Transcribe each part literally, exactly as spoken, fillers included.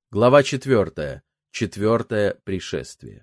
Глава четвертая. Четвертое пришествие.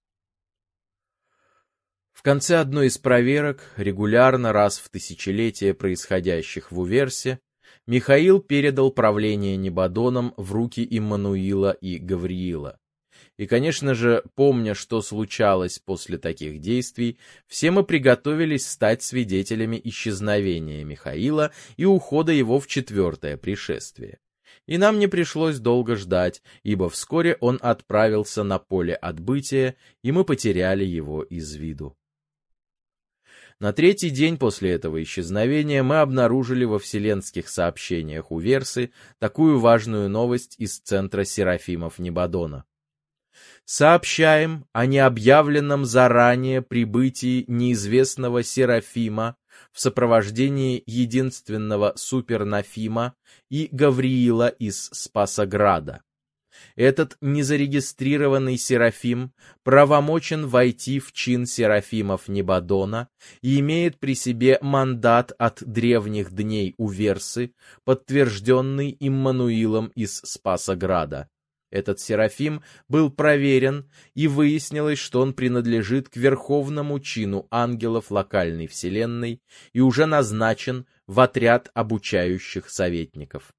В конце одной из проверок, регулярно раз в тысячелетие происходящих в Уверсе, Михаил передал правление Небодоном в руки Иммануила и Гавриила. И, конечно же, помня, что случалось после таких действий, все мы приготовились стать свидетелями исчезновения Михаила и ухода его в четвертое пришествие. И нам не пришлось долго ждать, ибо вскоре он отправился на поле отбытия, и мы потеряли его из виду. На третий день после этого исчезновения мы обнаружили во вселенских сообщениях Уверсы такую важную новость из центра Серафимов Небодона. Сообщаем о необъявленном заранее прибытии неизвестного Серафима в сопровождении единственного супернафима и Гавриила из Спасограда. Этот незарегистрированный Серафим правомочен войти в чин Серафимов Небодона и имеет при себе мандат от древних дней Уверсы, подтвержденный Иммануилом из Спасограда. Этот Серафим был проверен, и выяснилось, что он принадлежит к верховному чину ангелов локальной вселенной и уже назначен в отряд обучающих советников.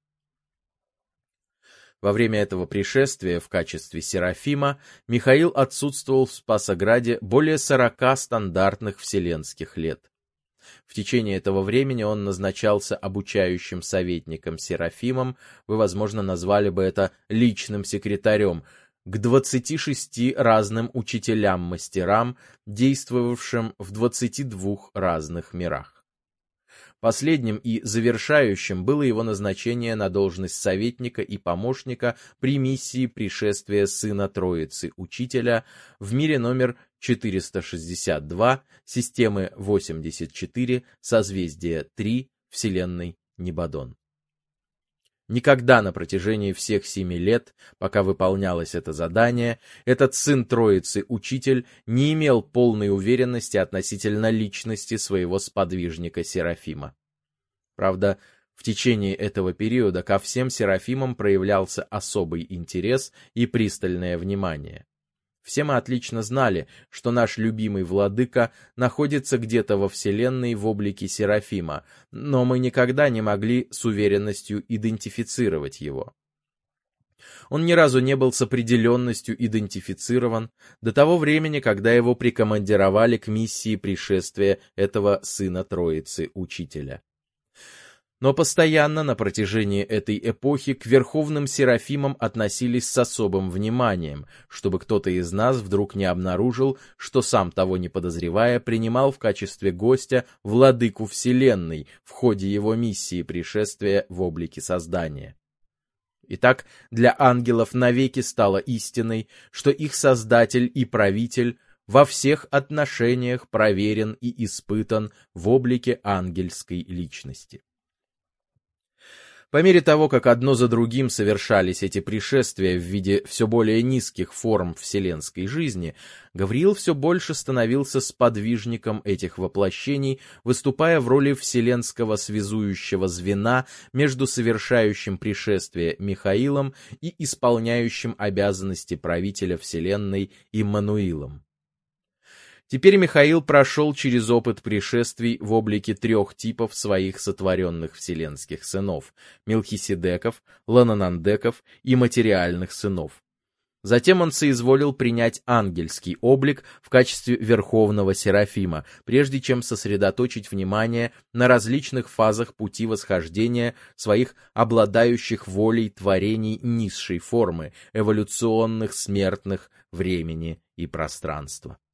Во время этого пришествия в качестве Серафима Михаил отсутствовал в Спасограде более сорока стандартных вселенских лет. В течение этого времени он назначался обучающим советником Серафимом, вы, возможно, назвали бы это личным секретарем, к двадцати шести разным учителям-мастерам, действовавшим в двадцати двух разных мирах. Последним и завершающим было его назначение на должность советника и помощника при миссии пришествия Сына Троицы Учителя в мире номер четыреста шестьдесят два, системы восемьдесят четыре, созвездие три, вселенной Небодон. Никогда на протяжении всех семи лет, пока выполнялось это задание, этот сын Троицы Учитель не имел полной уверенности относительно личности своего сподвижника Серафима. Правда, в течение этого периода ко всем Серафимам проявлялся особый интерес и пристальное внимание. Все мы отлично знали, что наш любимый владыка находится где-то во вселенной в облике Серафима, но мы никогда не могли с уверенностью идентифицировать его. Он ни разу не был с определенностью идентифицирован до того времени, когда его прикомандировали к миссии пришествия этого Сына Троицы Учителя. Но постоянно на протяжении этой эпохи к верховным Серафимам относились с особым вниманием, чтобы кто-то из нас вдруг не обнаружил, что сам того не подозревая принимал в качестве гостя владыку Вселенной в ходе его миссии пришествия в облике создания. Итак, для ангелов навеки стало истиной, что их Создатель и Правитель во всех отношениях проверен и испытан в облике ангельской личности. По мере того, как одно за другим совершались эти пришествия в виде все более низких форм вселенской жизни, Гавриил все больше становился сподвижником этих воплощений, выступая в роли вселенского связующего звена между совершающим пришествие Михаилом и исполняющим обязанности правителя вселенной Иммануилом. Теперь Михаил прошел через опыт пришествий в облике трех типов своих сотворенных вселенских сынов — Мелхиседеков, Лананандеков и материальных сынов. Затем он соизволил принять ангельский облик в качестве верховного Серафима, прежде чем сосредоточить внимание на различных фазах пути восхождения своих обладающих волей творений низшей формы, эволюционных смертных времени и пространства.